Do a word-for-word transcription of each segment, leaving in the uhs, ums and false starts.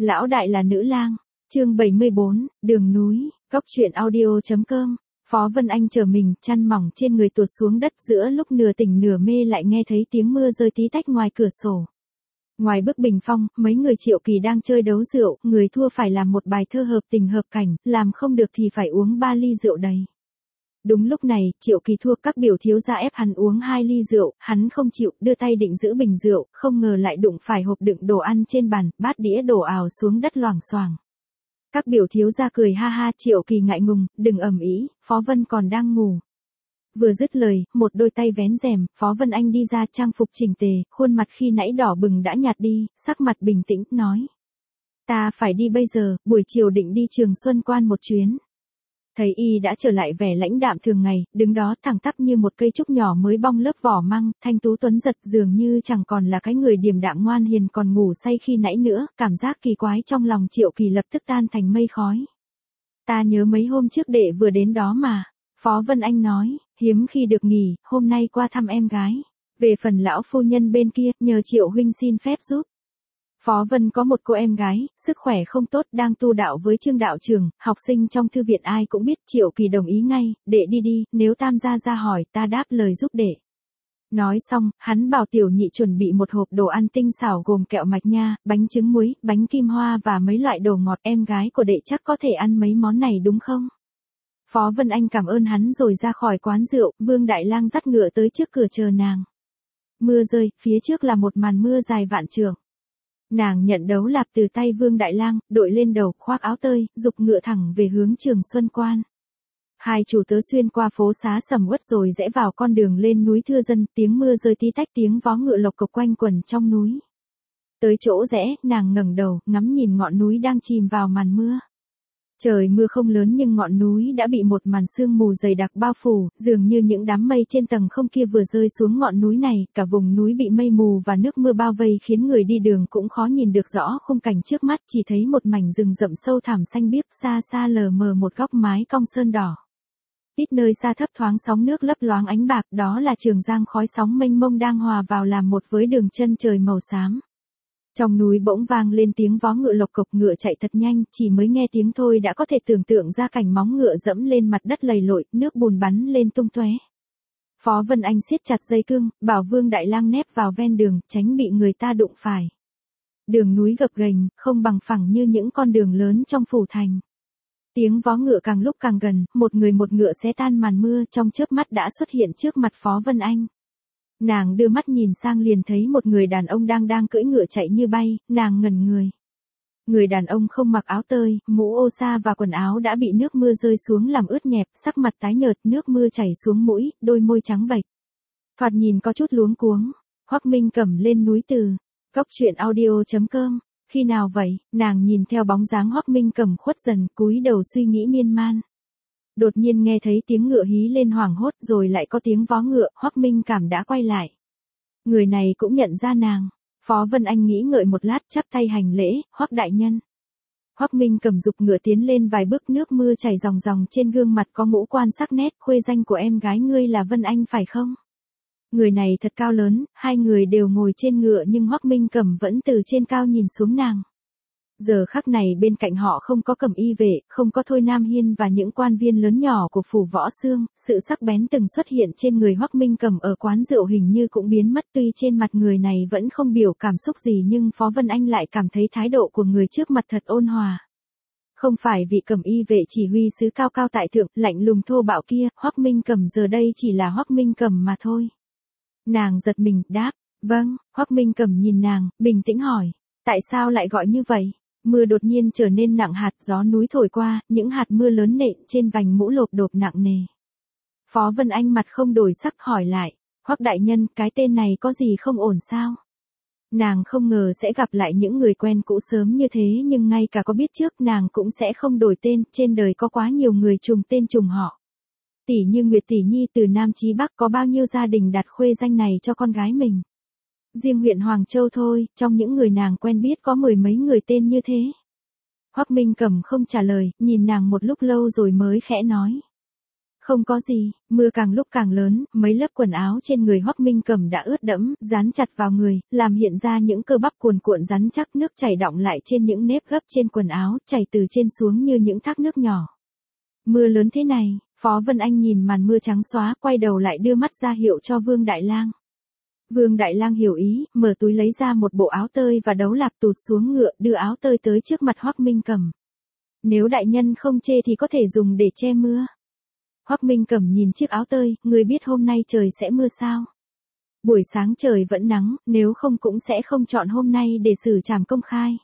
Lão đại là nữ lang, chương bảy mươi bốn, đường núi, góc truyện audio.com. Phó Vân Anh chờ mình, chăn mỏng trên người tuột xuống đất, giữa lúc nửa tỉnh nửa mê lại nghe thấy tiếng mưa rơi tí tách ngoài cửa sổ. Ngoài bức bình phong, mấy người Triệu Kỳ đang chơi đấu rượu, người thua phải làm một bài thơ hợp tình hợp cảnh, làm không được thì phải uống ba ly rượu đầy. Đúng lúc này, Triệu Kỳ thua, các biểu thiếu gia ép hắn uống hai ly rượu, hắn không chịu, đưa tay định giữ bình rượu, không ngờ lại đụng phải hộp đựng đồ ăn trên bàn, bát đĩa đổ ào xuống đất loảng xoảng. Các biểu thiếu gia cười ha ha, Triệu Kỳ ngại ngùng, đừng ầm ĩ, Phó Vân còn đang ngủ. Vừa dứt lời, một đôi tay vén rèm, Phó Vân Anh đi ra, trang phục chỉnh tề, khuôn mặt khi nãy đỏ bừng đã nhạt đi, sắc mặt bình tĩnh, nói. Ta phải đi bây giờ, buổi chiều định đi Trường Xuân Quan một chuyến. Thấy y đã trở lại vẻ lãnh đạm thường ngày, đứng đó thẳng tắp như một cây trúc nhỏ mới bong lớp vỏ măng, thanh tú tuấn giật, dường như chẳng còn là cái người điềm đạm ngoan hiền còn ngủ say khi nãy nữa, cảm giác kỳ quái trong lòng Triệu Kỳ lập tức tan thành mây khói. Ta nhớ mấy hôm trước đệ vừa đến đó mà, Phó Vân Anh nói, hiếm khi được nghỉ, hôm nay qua thăm em gái. Về phần lão phu nhân bên kia, nhờ Triệu huynh xin phép giúp. Phó Vân có một cô em gái, sức khỏe không tốt, đang tu đạo với Trương đạo trường, học sinh trong thư viện ai cũng biết. Triệu Kỳ đồng ý ngay, đệ đi đi, nếu Tam gia ra hỏi ta đáp lời giúp đệ. Nói xong, hắn bảo tiểu nhị chuẩn bị một hộp đồ ăn tinh xảo gồm kẹo mạch nha, bánh trứng muối, bánh kim hoa và mấy loại đồ ngọt. Em gái của đệ chắc có thể ăn mấy món này đúng không? Phó Vân Anh cảm ơn hắn rồi ra khỏi quán rượu, Vương Đại Lang dắt ngựa tới trước cửa chờ nàng. Mưa rơi, phía trước là một màn mưa dài vạn trượng. Nàng nhận đấu lạp từ tay Vương Đại Lang, đội lên đầu, khoác áo tơi, giục ngựa thẳng về hướng Trường Xuân Quan. Hai chủ tớ xuyên qua phố xá sầm uất rồi rẽ vào con đường lên núi thưa dân, tiếng mưa rơi tí tách, tiếng vó ngựa lộc cộc quanh quẩn trong núi. Tới chỗ rẽ, nàng ngẩng đầu, ngắm nhìn ngọn núi đang chìm vào màn mưa. Trời mưa không lớn nhưng ngọn núi đã bị một màn sương mù dày đặc bao phủ, dường như những đám mây trên tầng không kia vừa rơi xuống ngọn núi này, cả vùng núi bị mây mù và nước mưa bao vây khiến người đi đường cũng khó nhìn được rõ khung cảnh trước mắt, chỉ thấy một mảnh rừng rậm sâu thẳm xanh biếc, xa xa lờ mờ một góc mái cong sơn đỏ. Ít nơi xa thấp thoáng sóng nước lấp loáng ánh bạc, đó là Trường Giang khói sóng mênh mông đang hòa vào làm một với đường chân trời màu xám. Trong núi bỗng vang lên tiếng vó ngựa lộc cộc, ngựa chạy thật nhanh, chỉ mới nghe tiếng thôi đã có thể tưởng tượng ra cảnh móng ngựa dẫm lên mặt đất lầy lội, nước bùn bắn lên tung tóe. Phó Vân Anh siết chặt dây cương, bảo Vương Đại Lang nép vào ven đường, tránh bị người ta đụng phải. Đường núi gập ghềnh, không bằng phẳng như những con đường lớn trong phủ thành. Tiếng vó ngựa càng lúc càng gần, một người một ngựa xé tan màn mưa, trong chớp mắt đã xuất hiện trước mặt Phó Vân Anh. Nàng đưa mắt nhìn sang liền thấy một người đàn ông đang đang cưỡi ngựa chạy như bay, nàng ngẩn người. Người đàn ông không mặc áo tơi, mũ ô sa và quần áo đã bị nước mưa rơi xuống làm ướt nhẹp, sắc mặt tái nhợt, nước mưa chảy xuống mũi, đôi môi trắng bệch. Thoạt nhìn có chút luống cuống. Hoắc Minh Cẩm lên núi từ. Góc truyện audio.com. Khi nào vậy? Nàng nhìn theo bóng dáng Hoắc Minh Cẩm khuất dần, cúi đầu suy nghĩ miên man. Đột nhiên nghe thấy tiếng ngựa hí lên hoảng hốt, rồi lại có tiếng vó ngựa, Hoắc Minh Cảm đã quay lại. Người này cũng nhận ra nàng. Phó Vân Anh nghĩ ngợi một lát, chắp tay hành lễ, Hoắc đại nhân. Hoắc Minh Cầm giục ngựa tiến lên vài bước, nước mưa chảy ròng ròng trên gương mặt có ngũ quan sắc nét, khuê danh của em gái ngươi là Vân Anh phải không? Người này thật cao lớn, hai người đều ngồi trên ngựa nhưng Hoắc Minh Cầm vẫn từ trên cao nhìn xuống nàng. Giờ khắc này bên cạnh họ không có Cẩm y vệ, không có Thôi Nam Hiên và những quan viên lớn nhỏ của phủ Võ Xương, sự sắc bén từng xuất hiện trên người Hoắc Minh Cầm ở quán rượu hình như cũng biến mất, tuy trên mặt người này vẫn không biểu cảm xúc gì nhưng Phó Vân Anh lại cảm thấy thái độ của người trước mặt thật ôn hòa. Không phải vị Cẩm y vệ chỉ huy sứ cao cao tại thượng, lạnh lùng thô bạo kia, Hoắc Minh Cầm giờ đây chỉ là Hoắc Minh Cầm mà thôi. Nàng giật mình, đáp, vâng. Hoắc Minh Cầm nhìn nàng, bình tĩnh hỏi, tại sao lại gọi như vậy? Mưa đột nhiên trở nên nặng hạt, gió núi thổi qua, những hạt mưa lớn nện trên vành mũ lộp đột nặng nề. Phó Vân Anh mặt không đổi sắc hỏi lại, Hoắc đại nhân, cái tên này có gì không ổn sao? Nàng không ngờ sẽ gặp lại những người quen cũ sớm như thế nhưng ngay cả có biết trước nàng cũng sẽ không đổi tên, trên đời có quá nhiều người trùng tên trùng họ. Tỷ như Nguyệt tỷ nhi từ Nam chí Bắc, có bao nhiêu gia đình đặt khuê danh này cho con gái mình. Riêng huyện Hoàng Châu thôi, trong những người nàng quen biết có mười mấy người tên như thế. Hoắc Minh Cẩm không trả lời, nhìn nàng một lúc lâu rồi mới khẽ nói. Không có gì, mưa càng lúc càng lớn, mấy lớp quần áo trên người Hoắc Minh Cầm đã ướt đẫm, dán chặt vào người, làm hiện ra những cơ bắp cuồn cuộn rắn chắc, nước chảy đọng lại trên những nếp gấp trên quần áo, chảy từ trên xuống như những thác nước nhỏ. Mưa lớn thế này, Phó Vân Anh nhìn màn mưa trắng xóa, quay đầu lại đưa mắt ra hiệu cho Vương Đại Lang. Vương Đại Lang hiểu ý, mở túi lấy ra một bộ áo tơi và đấu lạp tụt xuống ngựa, đưa áo tơi tới trước mặt Hoắc Minh Cầm. Nếu đại nhân không chê thì có thể dùng để che mưa. Hoắc Minh Cầm nhìn chiếc áo tơi, người biết hôm nay trời sẽ mưa sao? Buổi sáng trời vẫn nắng, nếu không cũng sẽ không chọn hôm nay để xử trảm công khai.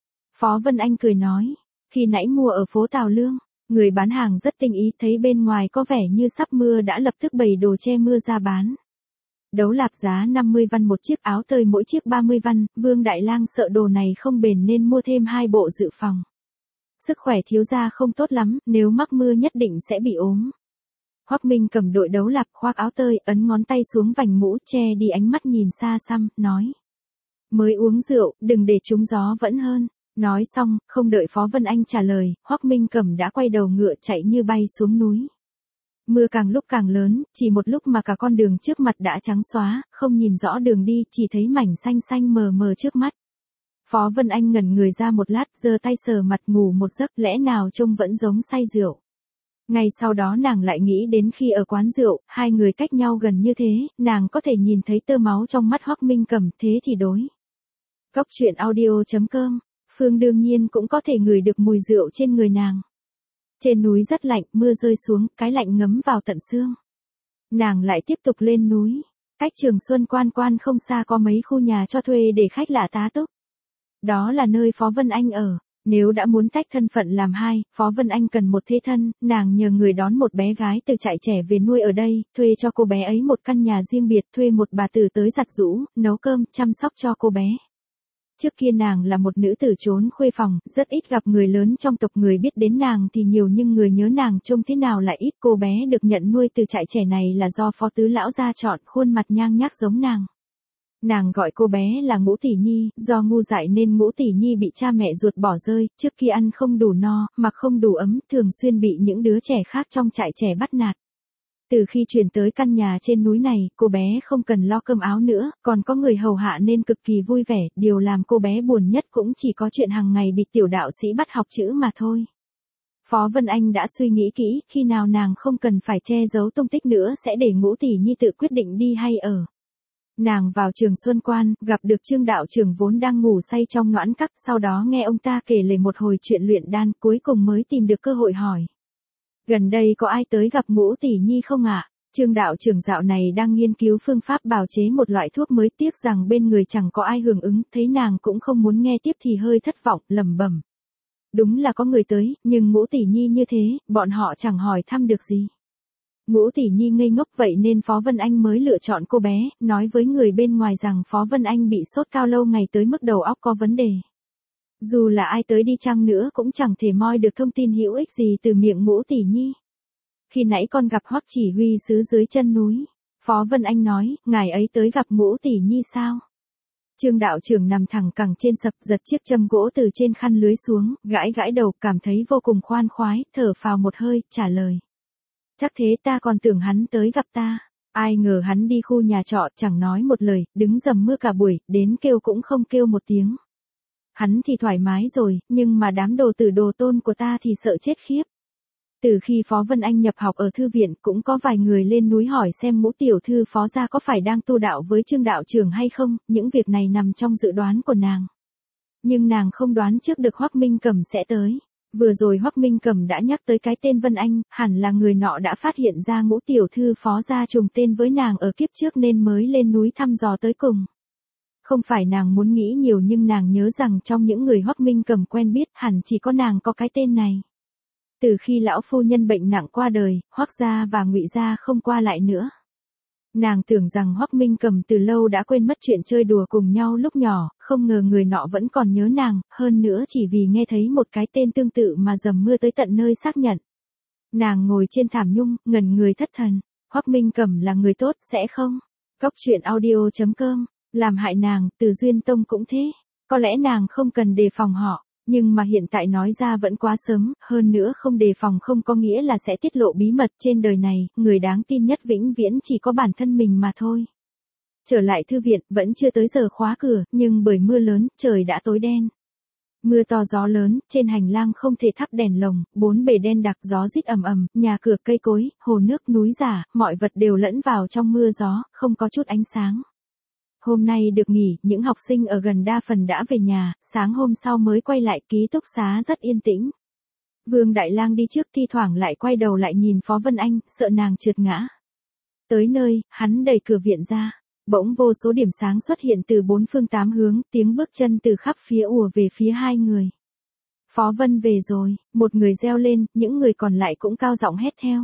Phó Vân Anh cười nói, khi nãy mua ở phố Tào Lương, người bán hàng rất tinh ý, thấy bên ngoài có vẻ như sắp mưa đã lập tức bày đồ che mưa ra bán. Đấu lạp giá năm mươi văn một chiếc, áo tơi mỗi chiếc ba mươi văn, Vương Đại Lang sợ đồ này không bền nên mua thêm hai bộ dự phòng. Sức khỏe thiếu gia không tốt lắm, nếu mắc mưa nhất định sẽ bị ốm. Hoắc Minh Cầm đội đấu lạp, khoác áo tơi, ấn ngón tay xuống vành mũ, che đi ánh mắt nhìn xa xăm, nói. Mới uống rượu, đừng để trúng gió vẫn hơn. Nói xong, không đợi Phó Vân Anh trả lời, Hoắc Minh Cầm đã quay đầu ngựa chạy như bay xuống núi. Mưa càng lúc càng lớn, chỉ một lúc mà cả con đường trước mặt đã trắng xóa, không nhìn rõ đường đi, chỉ thấy mảnh xanh xanh mờ mờ trước mắt. Phó Vân Anh ngẩn người ra một lát, giơ tay sờ mặt ngủ một giấc, lẽ nào trông vẫn giống say rượu. Ngay sau đó nàng lại nghĩ đến khi ở quán rượu, hai người cách nhau gần như thế, nàng có thể nhìn thấy tơ máu trong mắt Hoắc Minh Cầm, thế thì đối. Cốc truyện audio chấm com, Phương đương nhiên cũng có thể ngửi được mùi rượu trên người nàng. Trên núi rất lạnh, mưa rơi xuống, cái lạnh ngấm vào tận xương. Nàng lại tiếp tục lên núi, cách Trường Xuân Quan Quan không xa có mấy khu nhà cho thuê để khách lạ tá túc. Đó là nơi Phó Vân Anh ở. Nếu đã muốn tách thân phận làm hai, Phó Vân Anh cần một thế thân, nàng nhờ người đón một bé gái từ trại trẻ về nuôi ở đây, thuê cho cô bé ấy một căn nhà riêng biệt, thuê một bà tử tới giặt giũ, nấu cơm, chăm sóc cho cô bé. Trước kia nàng là một nữ tử trốn khuê phòng, rất ít gặp người lớn trong tộc, người biết đến nàng thì nhiều nhưng người nhớ nàng trông thế nào lại ít. Cô bé được nhận nuôi từ trại trẻ này là do Phó Tứ Lão gia chọn, khuôn mặt nhang nhác giống nàng. Nàng gọi cô bé là Ngũ Tỷ Nhi, do ngu dại nên Ngũ Tỷ Nhi bị cha mẹ ruột bỏ rơi, trước khi ăn không đủ no, mặc không đủ ấm, thường xuyên bị những đứa trẻ khác trong trại trẻ bắt nạt. Từ khi chuyển tới căn nhà trên núi này, cô bé không cần lo cơm áo nữa, còn có người hầu hạ nên cực kỳ vui vẻ, điều làm cô bé buồn nhất cũng chỉ có chuyện hàng ngày bị tiểu đạo sĩ bắt học chữ mà thôi. Phó Vân Anh đã suy nghĩ kỹ, khi nào nàng không cần phải che giấu tung tích nữa sẽ để Ngũ Tỷ Nhi tự quyết định đi hay ở. Nàng vào Trường Xuân Quan, gặp được Trương đạo trưởng vốn đang ngủ say trong noãn các, sau đó nghe ông ta kể lể một hồi chuyện luyện đan, cuối cùng mới tìm được cơ hội hỏi. Gần đây có ai tới gặp Ngũ Tỷ Nhi không ạ? Trương đạo trưởng dạo này đang nghiên cứu phương pháp bào chế một loại thuốc mới, tiếc rằng bên người chẳng có ai hưởng ứng, thấy nàng cũng không muốn nghe tiếp thì hơi thất vọng, lẩm bẩm. Đúng là có người tới, nhưng Ngũ Tỷ Nhi như thế, bọn họ chẳng hỏi thăm được gì. Ngũ Tỷ Nhi ngây ngốc, vậy nên Phó Vân Anh mới lựa chọn cô bé, nói với người bên ngoài rằng Phó Vân Anh bị sốt cao lâu ngày tới mức đầu óc có vấn đề. Dù là ai tới đi chăng nữa cũng chẳng thể moi được thông tin hữu ích gì từ miệng Ngũ Tỷ Nhi. Khi nãy con gặp Hoắc chỉ huy sứ dưới chân núi. Phó Vân Anh nói, ngài ấy tới gặp Ngũ Tỷ Nhi sao? Trương đạo trưởng nằm thẳng cẳng trên sập, giật chiếc châm gỗ từ trên khăn lưới xuống, gãi gãi đầu, cảm thấy vô cùng khoan khoái, thở phào một hơi, trả lời. Chắc thế, ta còn tưởng hắn tới gặp ta. Ai ngờ hắn đi khu nhà trọ, chẳng nói một lời, đứng dầm mưa cả buổi, đến kêu cũng không kêu một tiếng. Hắn thì thoải mái rồi, nhưng mà đám đồ tử đồ tôn của ta thì sợ chết khiếp. Từ khi Phó Vân Anh nhập học ở thư viện, cũng có vài người lên núi hỏi xem Ngũ tiểu thư Phó gia có phải đang tu đạo với Trương đạo trưởng hay không, những việc này nằm trong dự đoán của nàng. Nhưng nàng không đoán trước được Hoắc Minh Cầm sẽ tới. Vừa rồi Hoắc Minh Cầm đã nhắc tới cái tên Vân Anh, hẳn là người nọ đã phát hiện ra Ngũ tiểu thư Phó gia trùng tên với nàng ở kiếp trước nên mới lên núi thăm dò tới cùng. Không phải nàng muốn nghĩ nhiều, nhưng nàng nhớ rằng trong những người Hoắc Minh Cầm quen biết hẳn chỉ có nàng có cái tên này. Từ khi lão phu nhân bệnh nặng qua đời, Hoắc gia và Ngụy gia không qua lại nữa. Nàng tưởng rằng Hoắc Minh Cầm từ lâu đã quên mất chuyện chơi đùa cùng nhau lúc nhỏ, không ngờ người nọ vẫn còn nhớ nàng, hơn nữa chỉ vì nghe thấy một cái tên tương tự mà dầm mưa tới tận nơi xác nhận. Nàng ngồi trên thảm nhung, ngẩn người thất thần. Hoắc Minh Cầm là người tốt, sẽ không? Cốc truyện audio chấm com, làm hại nàng, Từ Duyên Tông cũng thế. Có lẽ nàng không cần đề phòng họ. Nhưng mà hiện tại nói ra vẫn quá sớm, hơn nữa không đề phòng không có nghĩa là sẽ tiết lộ bí mật. Trên đời này, người đáng tin nhất vĩnh viễn chỉ có bản thân mình mà thôi. Trở lại thư viện, vẫn chưa tới giờ khóa cửa, nhưng bởi mưa lớn, trời đã tối đen. Mưa to gió lớn, trên hành lang không thể thắp đèn lồng, bốn bề đen đặc, gió rít ầm ầm, nhà cửa cây cối, hồ nước núi giả, mọi vật đều lẫn vào trong mưa gió, không có chút ánh sáng. Hôm nay được nghỉ, những học sinh ở gần đa phần đã về nhà, sáng hôm sau mới quay lại, ký túc xá rất yên tĩnh. Vương Đại Lang đi trước, thi thoảng lại quay đầu lại nhìn Phó Vân Anh, sợ nàng trượt ngã. Tới nơi, hắn đẩy cửa viện ra. Bỗng vô số điểm sáng xuất hiện từ bốn phương tám hướng, tiếng bước chân từ khắp phía ùa về phía hai người. Phó Vân về rồi, một người reo lên, những người còn lại cũng cao giọng hét theo.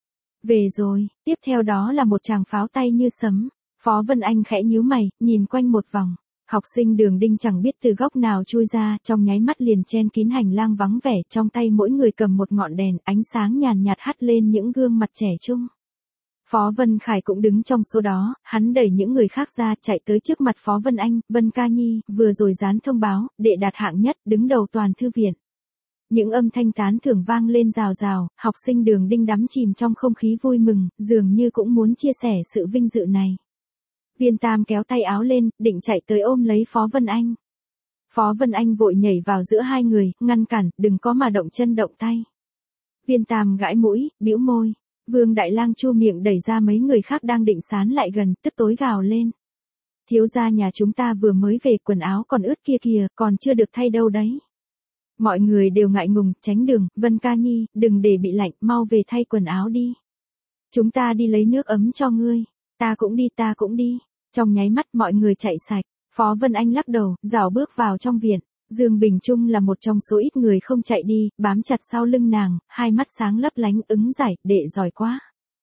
Về rồi, tiếp theo đó là một tràng pháo tay như sấm. Phó Vân Anh khẽ nhíu mày, nhìn quanh một vòng. Học sinh Đường Đinh chẳng biết từ góc nào chui ra, trong nháy mắt liền chen kín hành lang vắng vẻ, trong tay mỗi người cầm một ngọn đèn, ánh sáng nhàn nhạt hắt lên những gương mặt trẻ trung. Phó Vân Khải cũng đứng trong số đó, hắn đẩy những người khác ra, chạy tới trước mặt Phó Vân Anh, Vân ca nhi, vừa rồi dán thông báo, đệ đạt hạng nhất, đứng đầu toàn thư viện. Những âm thanh tán thưởng vang lên rào rào, học sinh Đường Đinh đắm chìm trong không khí vui mừng, dường như cũng muốn chia sẻ sự vinh dự này. Viên Tam kéo tay áo lên, định chạy tới ôm lấy Phó Vân Anh. Phó Vân Anh vội nhảy vào giữa hai người, ngăn cản, đừng có mà động chân động tay. Viên Tam gãi mũi, bĩu môi. Vương Đại Lang chu miệng đẩy ra mấy người khác đang định sán lại gần, tức tối gào lên. Thiếu gia nhà chúng ta vừa mới về, quần áo còn ướt kia kìa, còn chưa được thay đâu đấy. Mọi người đều ngại ngùng, tránh đường, Vân ca nhi, đừng để bị lạnh, mau về thay quần áo đi. Chúng ta đi lấy nước ấm cho ngươi. Ta cũng đi, ta cũng đi. Trong nháy mắt mọi người chạy sạch. Phó Vân Anh lắc đầu, rảo bước vào trong viện. Dương Bình Trung là một trong số ít người không chạy đi, bám chặt sau lưng nàng, hai mắt sáng lấp lánh, ứng giải, đệ giỏi quá.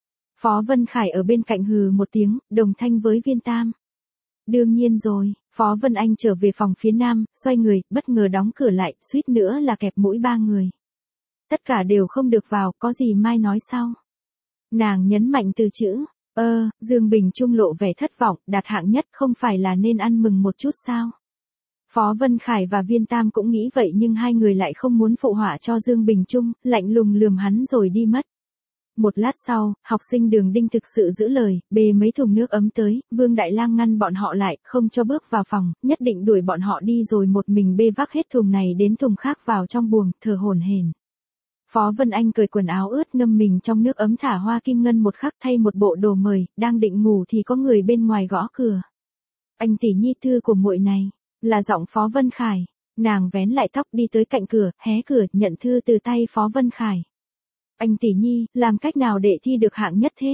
Phó Vân Khải ở bên cạnh hừ một tiếng, đồng thanh với Viên Tam. Đương nhiên rồi, Phó Vân Anh trở về phòng phía nam, xoay người, bất ngờ đóng cửa lại, suýt nữa là kẹp mũi ba người. Tất cả đều không được vào, có gì mai nói sau. Nàng nhấn mạnh từ chữ, ơ, Dương Bình Trung lộ vẻ thất vọng, đạt hạng nhất không phải là nên ăn mừng một chút sao? Phó Vân Khải và Viên Tam cũng nghĩ vậy nhưng hai người lại không muốn phụ họa cho Dương Bình Trung, lạnh lùng lườm hắn rồi đi mất. Một lát sau, học sinh Đường Đinh thực sự giữ lời, bê mấy thùng nước ấm tới, Vương Đại Lang ngăn bọn họ lại, không cho bước vào phòng, nhất định đuổi bọn họ đi rồi một mình bê vác hết thùng này đến thùng khác vào trong buồng, thở hổn hển. Phó Vân Anh cởi quần áo ướt ngâm mình trong nước ấm thả hoa kim ngân một khắc thay một bộ đồ mời, đang định ngủ thì có người bên ngoài gõ cửa. Anh tỷ nhi thư của muội này, là giọng Phó Vân Khải. Nàng vén lại tóc đi tới cạnh cửa, hé cửa, nhận thư từ tay Phó Vân Khải. Anh tỷ nhi, làm cách nào để thi được hạng nhất thế?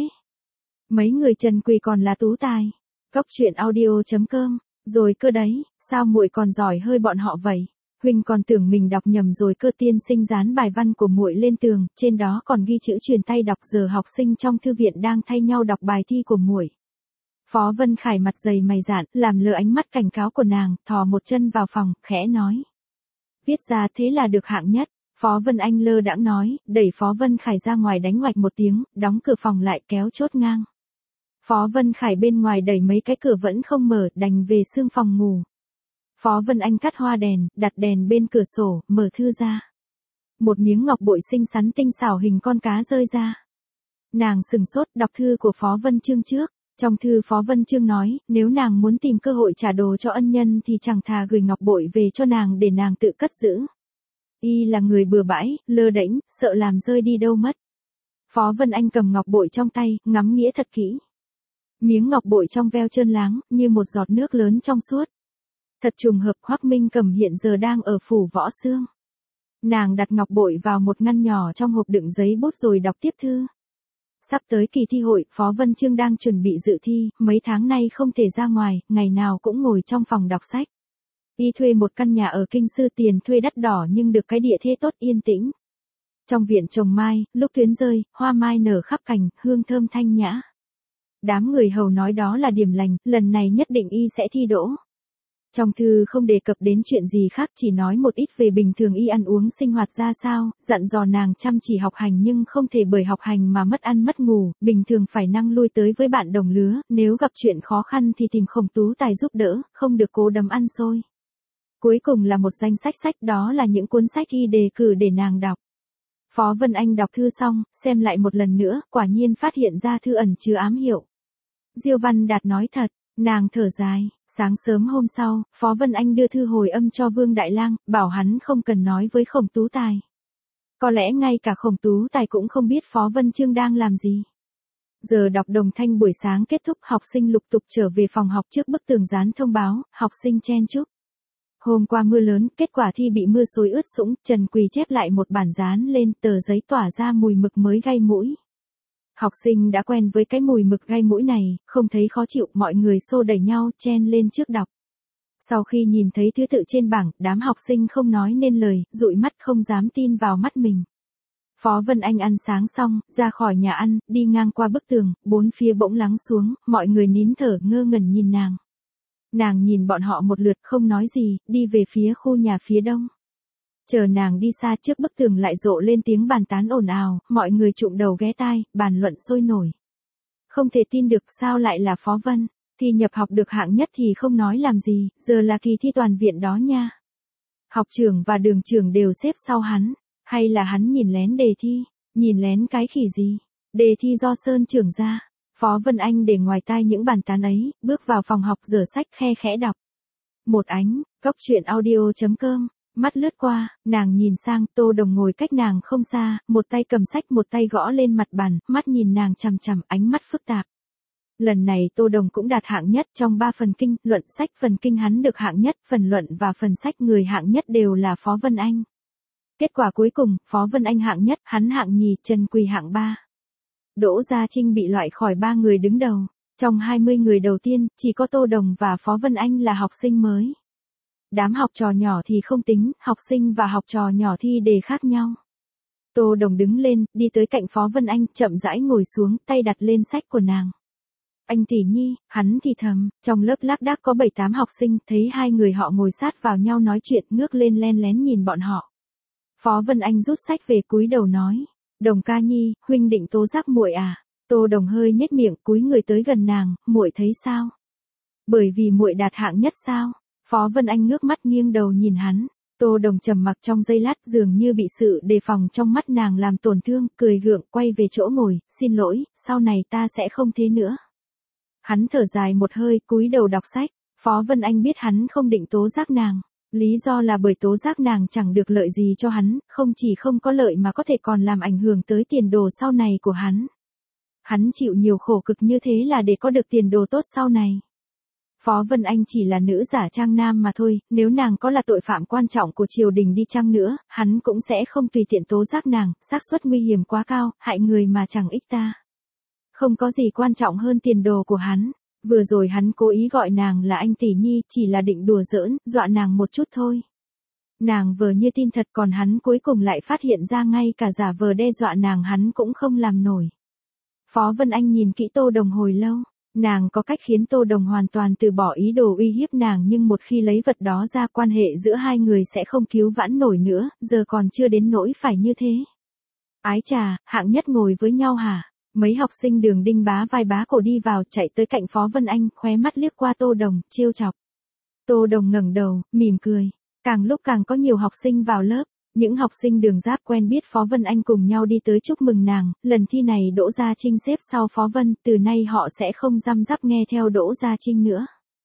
Mấy người Trần Quỳ còn là tú tài. Cóc truyện audio chấm com, rồi cơ đấy, sao muội còn giỏi hơi bọn họ vậy? Huynh còn tưởng mình đọc nhầm rồi cơ. Tiên sinh dán bài văn của muội lên tường, trên đó còn ghi chữ truyền tay đọc. Giờ học sinh trong thư viện đang thay nhau đọc bài thi của muội. Phó Vân Khải mặt dày mày dạn, làm lơ ánh mắt cảnh cáo của nàng, thò một chân vào phòng, khẽ nói. Viết ra thế là được hạng nhất. Phó Vân Anh lơ đãng nói, đẩy Phó Vân Khải ra ngoài đánh ngoạch một tiếng, đóng cửa phòng lại kéo chốt ngang. Phó Vân Khải bên ngoài đẩy mấy cái cửa vẫn không mở, đành về xương phòng ngủ. Phó Vân Anh cắt hoa đèn, đặt đèn bên cửa sổ, mở thư ra. Một miếng ngọc bội xinh xắn tinh xảo hình con cá rơi ra. Nàng sừng sốt đọc thư của Phó Vân Chương trước. Trong thư Phó Vân Chương nói, nếu nàng muốn tìm cơ hội trả đồ cho ân nhân thì chẳng thà gửi ngọc bội về cho nàng để nàng tự cất giữ. Y là người bừa bãi, lơ đễnh, sợ làm rơi đi đâu mất. Phó Vân Anh cầm ngọc bội trong tay, ngắm nghĩa thật kỹ. Miếng ngọc bội trong veo trơn láng, như một giọt nước lớn trong suốt. Thật trùng hợp, Hoắc Minh Cầm hiện giờ đang ở phủ Võ Xương. Nàng đặt ngọc bội vào một ngăn nhỏ trong hộp đựng giấy bút rồi đọc tiếp thư. Sắp tới kỳ thi hội, Phó Vân Chương đang chuẩn bị dự thi, mấy tháng nay không thể ra ngoài, ngày nào cũng ngồi trong phòng đọc sách. Y thuê một căn nhà ở Kinh Sư, tiền thuê đắt đỏ nhưng được cái địa thế tốt yên tĩnh. Trong viện trồng mai, lúc tuyến rơi, hoa mai nở khắp cành, hương thơm thanh nhã. Đám người hầu nói đó là điểm lành, lần này nhất định Y sẽ thi đỗ. Trong thư không đề cập đến chuyện gì khác, chỉ nói một ít về bình thường Y ăn uống sinh hoạt ra sao, dặn dò nàng chăm chỉ học hành nhưng không thể bởi học hành mà mất ăn mất ngủ, bình thường phải năng lui tới với bạn đồng lứa, nếu gặp chuyện khó khăn thì tìm Khổng Tú Tài giúp đỡ, không được cố đấm ăn xôi. Cuối cùng là một danh sách sách, đó là những cuốn sách y đề cử để nàng đọc. Phó Vân Anh đọc thư xong, xem lại một lần nữa, quả nhiên phát hiện ra thư ẩn chứa ám hiệu. Diêu Văn Đạt nói thật, nàng thở dài. Sáng sớm hôm sau, Phó Vân Anh đưa thư hồi âm cho Vương Đại Lang, bảo hắn không cần nói với Khổng Tú Tài. Có lẽ ngay cả Khổng Tú Tài cũng không biết Phó Vân Chương đang làm gì. Giờ đọc đồng thanh buổi sáng kết thúc, học sinh lục tục trở về phòng học, trước bức tường dán thông báo, học sinh chen chúc. Hôm qua mưa lớn, kết quả thi bị mưa xối ướt sũng, Trần Quỳ chép lại một bản dán lên, tờ giấy tỏa ra mùi mực mới gây mũi. Học sinh đã quen với cái mùi mực gây mũi này, không thấy khó chịu, mọi người xô đẩy nhau chen lên trước đọc. Sau khi nhìn thấy thứ tự trên bảng, đám học sinh không nói nên lời, dụi mắt không dám tin vào mắt mình. Phó Vân Anh ăn sáng xong, ra khỏi nhà ăn, đi ngang qua bức tường, bốn phía bỗng lắng xuống, mọi người nín thở ngơ ngẩn nhìn nàng. Nàng nhìn bọn họ một lượt không nói gì, đi về phía khu nhà phía đông. Chờ nàng đi xa, trước bức tường lại rộ lên tiếng bàn tán ồn ào, mọi người trụm đầu ghé tai, bàn luận sôi nổi. Không thể tin được, sao lại là Phó Vân, thi nhập học được hạng nhất thì không nói làm gì, giờ là kỳ thi toàn viện đó nha. Học trưởng và đường trưởng đều xếp sau hắn, hay là hắn nhìn lén đề thi, nhìn lén cái khỉ gì, đề thi do Sơn trưởng ra. Phó Vân Anh để ngoài tai những bàn tán ấy, bước vào phòng học rửa sách khe khẽ đọc. Một ánh, cốc truyện audio chấm com. Mắt lướt qua, nàng nhìn sang, Tô Đồng ngồi cách nàng không xa, một tay cầm sách một tay gõ lên mặt bàn, mắt nhìn nàng chằm chằm, ánh mắt phức tạp. Lần này Tô Đồng cũng đạt hạng nhất trong ba phần kinh, luận sách phần kinh hắn được hạng nhất, phần luận và phần sách người hạng nhất đều là Phó Vân Anh. Kết quả cuối cùng, Phó Vân Anh hạng nhất, hắn hạng nhì, Trần Quỳ hạng ba. Đỗ Gia Trinh bị loại khỏi ba người đứng đầu. Trong hai mươi người đầu tiên, chỉ có Tô Đồng và Phó Vân Anh là học sinh mới. Đám học trò nhỏ thì không tính, học sinh và học trò nhỏ thi đề khác nhau. Tô Đồng đứng lên, đi tới cạnh Phó Vân Anh, chậm rãi ngồi xuống, tay đặt lên sách của nàng. Anh tỷ nhi, hắn thì thầm, trong lớp lác đác có bảy tám học sinh, thấy hai người họ ngồi sát vào nhau nói chuyện, ngước lên len lén nhìn bọn họ. Phó Vân Anh rút sách về cúi đầu nói, Đồng ca nhi, huynh định tố giác muội à? Tô Đồng hơi nhếch miệng, cúi người tới gần nàng, muội thấy sao? Bởi vì muội đạt hạng nhất sao? Phó Vân Anh ngước mắt nghiêng đầu nhìn hắn. Tô Đồng trầm mặc trong giây lát, dường như bị sự đề phòng trong mắt nàng làm tổn thương, cười gượng quay về chỗ ngồi, xin lỗi, sau này ta sẽ không thế nữa. Hắn thở dài một hơi, cúi đầu đọc sách. Phó Vân Anh biết hắn không định tố giác nàng. Lý do là bởi tố giác nàng chẳng được lợi gì cho hắn, không chỉ không có lợi mà có thể còn làm ảnh hưởng tới tiền đồ sau này của hắn. Hắn chịu nhiều khổ cực như thế là để có được tiền đồ tốt sau này. Phó Vân Anh chỉ là nữ giả trang nam mà thôi, nếu nàng có là tội phạm quan trọng của triều đình đi chăng nữa, hắn cũng sẽ không tùy tiện tố giác nàng, xác suất nguy hiểm quá cao, hại người mà chẳng ích ta. Không có gì quan trọng hơn tiền đồ của hắn. Vừa rồi hắn cố ý gọi nàng là anh tỷ nhi, chỉ là định đùa giỡn, dọa nàng một chút thôi. Nàng vờ như tin thật, còn hắn cuối cùng lại phát hiện ra ngay cả giả vờ đe dọa nàng hắn cũng không làm nổi. Phó Vân Anh nhìn kỹ Tô Đồng hồi lâu, nàng có cách khiến Tô Đồng hoàn toàn từ bỏ ý đồ uy hiếp nàng, nhưng một khi lấy vật đó ra, quan hệ giữa hai người sẽ không cứu vãn nổi nữa, giờ còn chưa đến nỗi phải như thế. Ái chà, hạng nhất ngồi với nhau hả? Mấy học sinh Đường Đinh bá vai bá cổ đi vào, chạy tới cạnh Phó Vân Anh, khóe mắt liếc qua Tô Đồng, trêu chọc. Tô Đồng ngẩng đầu, mỉm cười. Càng lúc càng có nhiều học sinh vào lớp. Những học sinh Đường Giáp quen biết Phó Vân Anh cùng nhau đi tới chúc mừng nàng. Lần thi này Đỗ Gia Trinh xếp sau Phó Vân, từ nay họ sẽ không răm rắp nghe theo Đỗ Gia Trinh nữa.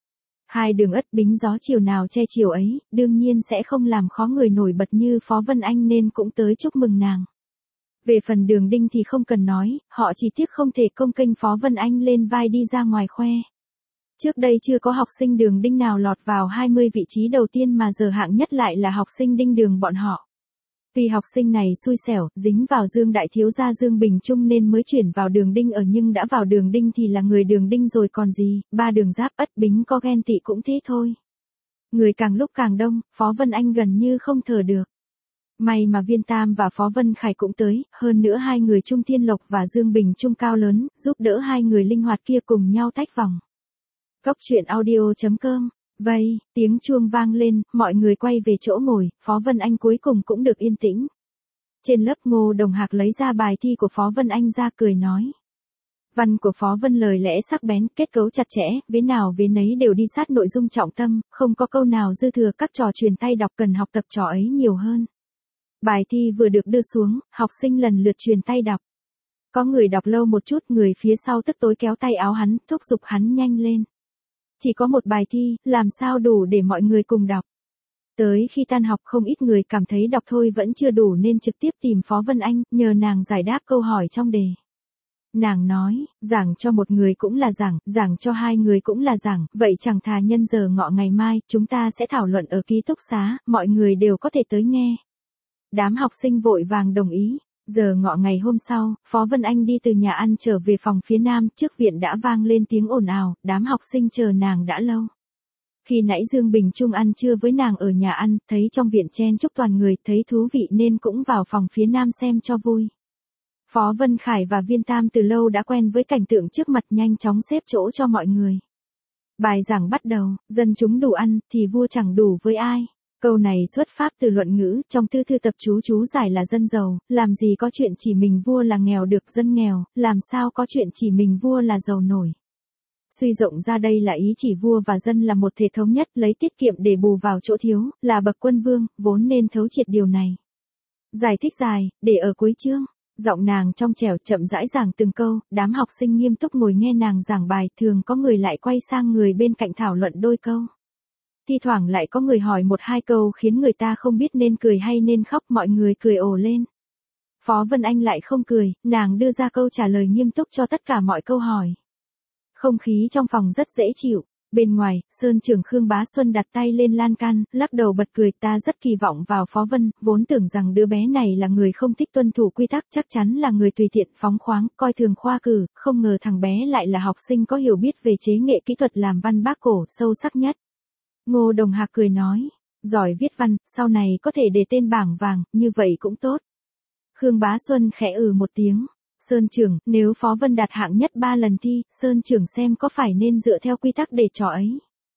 Hai Đường Ất Bính gió chiều nào che chiều ấy, đương nhiên sẽ không làm khó người nổi bật như Phó Vân Anh nên cũng tới chúc mừng nàng. Về phần Đường Đinh thì không cần nói, họ chỉ tiếc không thể công kênh Phó Vân Anh lên vai đi ra ngoài khoe. Trước đây chưa có học sinh Đường Đinh nào lọt vào hai mươi vị trí đầu tiên mà giờ hạng nhất lại là học sinh Đinh Đường bọn họ. Tuy học sinh này xui xẻo, dính vào Dương đại thiếu gia Dương Bình Trung nên mới chuyển vào Đường Đinh ở, nhưng đã vào Đường Đinh thì là người Đường Đinh rồi còn gì, ba Đường Giáp Ất Bính có ghen tị cũng thế thôi. Người càng lúc càng đông, Phó Vân Anh gần như không thở được. May mà Viên Tam và Phó Vân Khải cũng tới, hơn nữa hai người Trung Thiên Lộc và Dương Bình Trung cao lớn, giúp đỡ hai người linh hoạt kia cùng nhau tách vòng. Cốc truyện audio chấm com. Vây, tiếng chuông vang lên, mọi người quay về chỗ ngồi, Phó Vân Anh cuối cùng cũng được yên tĩnh. Trên lớp Ngô Đồng Hạc lấy ra bài thi của Phó Vân Anh ra cười nói. Văn của Phó Vân lời lẽ sắc bén, kết cấu chặt chẽ, vế nào vế nấy đều đi sát nội dung trọng tâm, không có câu nào dư thừa, các trò truyền tay đọc cần học tập trò ấy nhiều hơn. Bài thi vừa được đưa xuống, học sinh lần lượt truyền tay đọc. Có người đọc lâu một chút, người phía sau tức tối kéo tay áo hắn, thúc giục hắn nhanh lên. Chỉ có một bài thi, làm sao đủ để mọi người cùng đọc. Tới khi tan học không ít người cảm thấy đọc thôi vẫn chưa đủ nên trực tiếp tìm Phó Vân Anh, nhờ nàng giải đáp câu hỏi trong đề. Nàng nói, giảng cho một người cũng là giảng, giảng cho hai người cũng là giảng, vậy chẳng thà nhân giờ ngọ ngày mai, chúng ta sẽ thảo luận ở ký túc xá, mọi người đều có thể tới nghe. Đám học sinh vội vàng đồng ý. Giờ ngọ ngày hôm sau, Phó Vân Anh đi từ nhà ăn trở về phòng phía nam, trước viện đã vang lên tiếng ồn ào, đám học sinh chờ nàng đã lâu. Khi nãy Dương Bình Trung ăn trưa với nàng ở nhà ăn, thấy trong viện chen chúc toàn người, thấy thú vị nên cũng vào phòng phía nam xem cho vui. Phó Vân Khải và Viên Tam từ lâu đã quen với cảnh tượng trước mặt, nhanh chóng xếp chỗ cho mọi người. Bài giảng bắt đầu, dân chúng đủ ăn, thì vua chẳng đủ với ai. Câu này xuất phát từ luận ngữ, trong thư thư tập chú chú giải là dân giàu, làm gì có chuyện chỉ mình vua là nghèo được dân nghèo, làm sao có chuyện chỉ mình vua là giàu nổi. Suy rộng ra đây là ý chỉ vua và dân là một thể thống nhất, lấy tiết kiệm để bù vào chỗ thiếu, là bậc quân vương, vốn nên thấu triệt điều này. Giải thích dài, để ở cuối chương. Giọng nàng trong trẻo chậm rãi giảng từng câu, đám học sinh nghiêm túc ngồi nghe nàng giảng bài, thường có người lại quay sang người bên cạnh thảo luận đôi câu. Thi thoảng lại có người hỏi một hai câu khiến người ta không biết nên cười hay nên khóc, mọi người cười ồ lên. Phó Vân Anh lại không cười, nàng đưa ra câu trả lời nghiêm túc cho tất cả mọi câu hỏi. Không khí trong phòng rất dễ chịu. Bên ngoài, Sơn trưởng Khương Bá Xuân đặt tay lên lan can, lắc đầu bật cười, ta rất kỳ vọng vào Phó Vân, vốn tưởng rằng đứa bé này là người không thích tuân thủ quy tắc, chắc chắn là người tùy tiện phóng khoáng, coi thường khoa cử, không ngờ thằng bé lại là học sinh có hiểu biết về chế nghệ kỹ thuật làm văn Bác cổ sâu sắc nhất. Ngô Đồng Hạc cười nói, giỏi viết văn, sau này có thể để tên bảng vàng, như vậy cũng tốt. Khương Bá Xuân khẽ ừ một tiếng. Sơn trưởng, nếu Phó Vân đạt hạng nhất ba lần thi, Sơn trưởng xem có phải nên dựa theo quy tắc để trò ấy.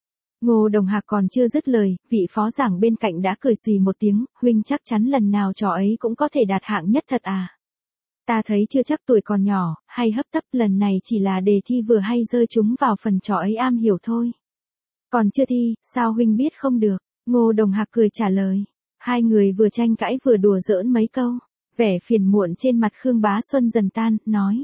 Ngô Đồng Hạc còn chưa dứt lời, vị phó giảng bên cạnh đã cười xùy một tiếng, huynh chắc chắn lần nào trò ấy cũng có thể đạt hạng nhất thật à. Ta thấy chưa chắc tuổi còn nhỏ, hay hấp tấp, lần này chỉ là đề thi vừa hay rơi chúng vào phần trò ấy am hiểu thôi. Còn chưa thi, sao huynh biết không được? Ngô Đồng Hạc cười trả lời. Hai người vừa tranh cãi vừa đùa giỡn mấy câu. Vẻ phiền muộn trên mặt Khương Bá Xuân dần tan, nói.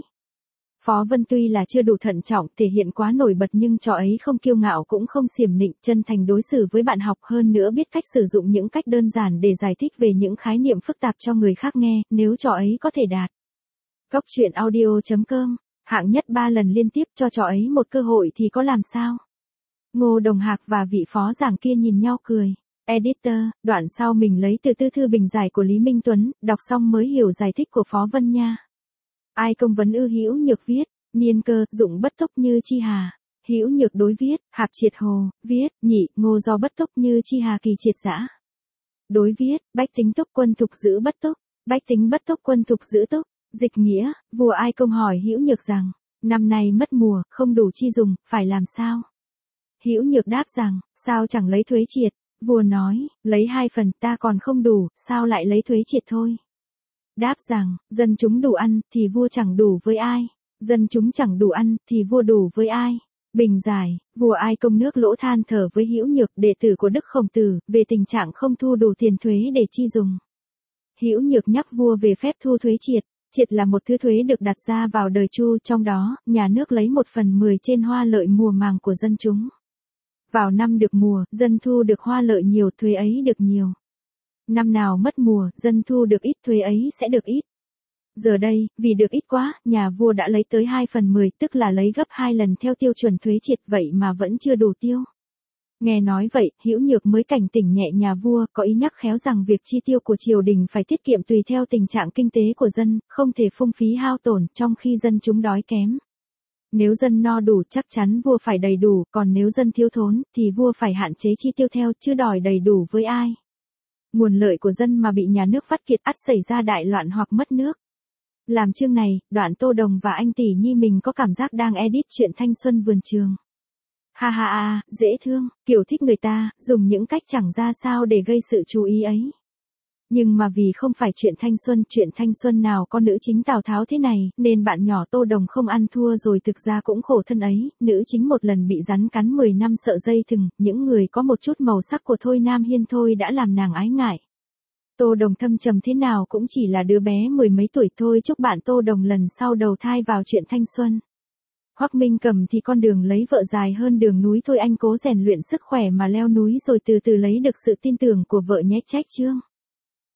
Phó Vân tuy là chưa đủ thận trọng, thể hiện quá nổi bật nhưng trò ấy không kiêu ngạo cũng không xiểm nịnh, chân thành đối xử với bạn học, hơn nữa biết cách sử dụng những cách đơn giản để giải thích về những khái niệm phức tạp cho người khác nghe, nếu trò ấy có thể đạt. Góc truyện audio chấm com, hạng nhất ba lần liên tiếp, cho trò ấy một cơ hội thì có làm sao? Ngô Đồng Hạc và vị phó giảng kia nhìn nhau cười. Editor, đoạn sau mình lấy từ tư thư bình giải của Lý Minh Tuấn, đọc xong mới hiểu giải thích của Phó Vân nha. Ai công vấn ư Hữu Nhược viết, niên cơ, dụng bất túc như chi hà. Hữu Nhược đối viết, Hạc Triệt Hồ, viết, nhị, ngô do bất túc như chi hà kỳ triệt giã. Đối viết, bách tính túc quân thục giữ bất túc, bách tính bất túc quân thục giữ túc. Dịch nghĩa, vua Ai Công hỏi Hữu Nhược rằng, năm nay mất mùa, không đủ chi dùng, phải làm sao? Hữu Nhược đáp rằng, sao chẳng lấy thuế triệt? Vua nói, lấy hai phần, ta còn không đủ, sao lại lấy thuế triệt thôi? Đáp rằng, dân chúng đủ ăn, thì vua chẳng đủ với ai? Dân chúng chẳng đủ ăn, thì vua đủ với ai? Bình giải, vua Ai Công nước lỗ than thở với Hữu Nhược, đệ tử của Đức Khổng Tử, về tình trạng không thu đủ tiền thuế để chi dùng. Hữu Nhược nhắc vua về phép thu thuế triệt. Triệt là một thứ thuế được đặt ra vào đời Chu, trong đó, nhà nước lấy một phần mười trên hoa lợi mùa màng của dân chúng. Vào năm được mùa, dân thu được hoa lợi nhiều, thuế ấy được nhiều. Năm nào mất mùa, dân thu được ít, thuế ấy sẽ được ít. Giờ đây, vì được ít quá, nhà vua đã lấy tới hai phần mười, tức là lấy gấp hai lần theo tiêu chuẩn thuế triệt, vậy mà vẫn chưa đủ tiêu. Nghe nói vậy, Hữu Nhược mới cảnh tỉnh nhẹ nhà vua, có ý nhắc khéo rằng việc chi tiêu của triều đình phải tiết kiệm tùy theo tình trạng kinh tế của dân, không thể phung phí hao tổn, trong khi dân chúng đói kém. Nếu dân no đủ chắc chắn vua phải đầy đủ, còn nếu dân thiếu thốn, thì vua phải hạn chế chi tiêu theo, chứ đòi đầy đủ với ai. Nguồn lợi của dân mà bị nhà nước vắt kiệt ắt xảy ra đại loạn hoặc mất nước. Làm chương này, đoạn Tô Đồng và anh Tỷ Nhi mình có cảm giác đang edit chuyện thanh xuân vườn trường. Ha ha ha, dễ thương, kiểu thích người ta, dùng những cách chẳng ra sao để gây sự chú ý ấy. Nhưng mà vì không phải chuyện thanh xuân, chuyện thanh xuân nào có nữ chính Tào Tháo thế này, nên bạn nhỏ Tô Đồng không ăn thua rồi, thực ra cũng khổ thân ấy, nữ chính một lần bị rắn cắn mười năm sợ dây thừng, những người có một chút màu sắc của Thôi Nam Hiên thôi đã làm nàng ái ngại. Tô Đồng thâm trầm thế nào cũng chỉ là đứa bé mười mấy tuổi thôi, chúc bạn Tô Đồng lần sau đầu thai vào chuyện thanh xuân. Hoắc Minh Cầm thì con đường lấy vợ dài hơn đường núi thôi, anh cố rèn luyện sức khỏe mà leo núi rồi từ từ lấy được sự tin tưởng của vợ nhé. Trách Chương.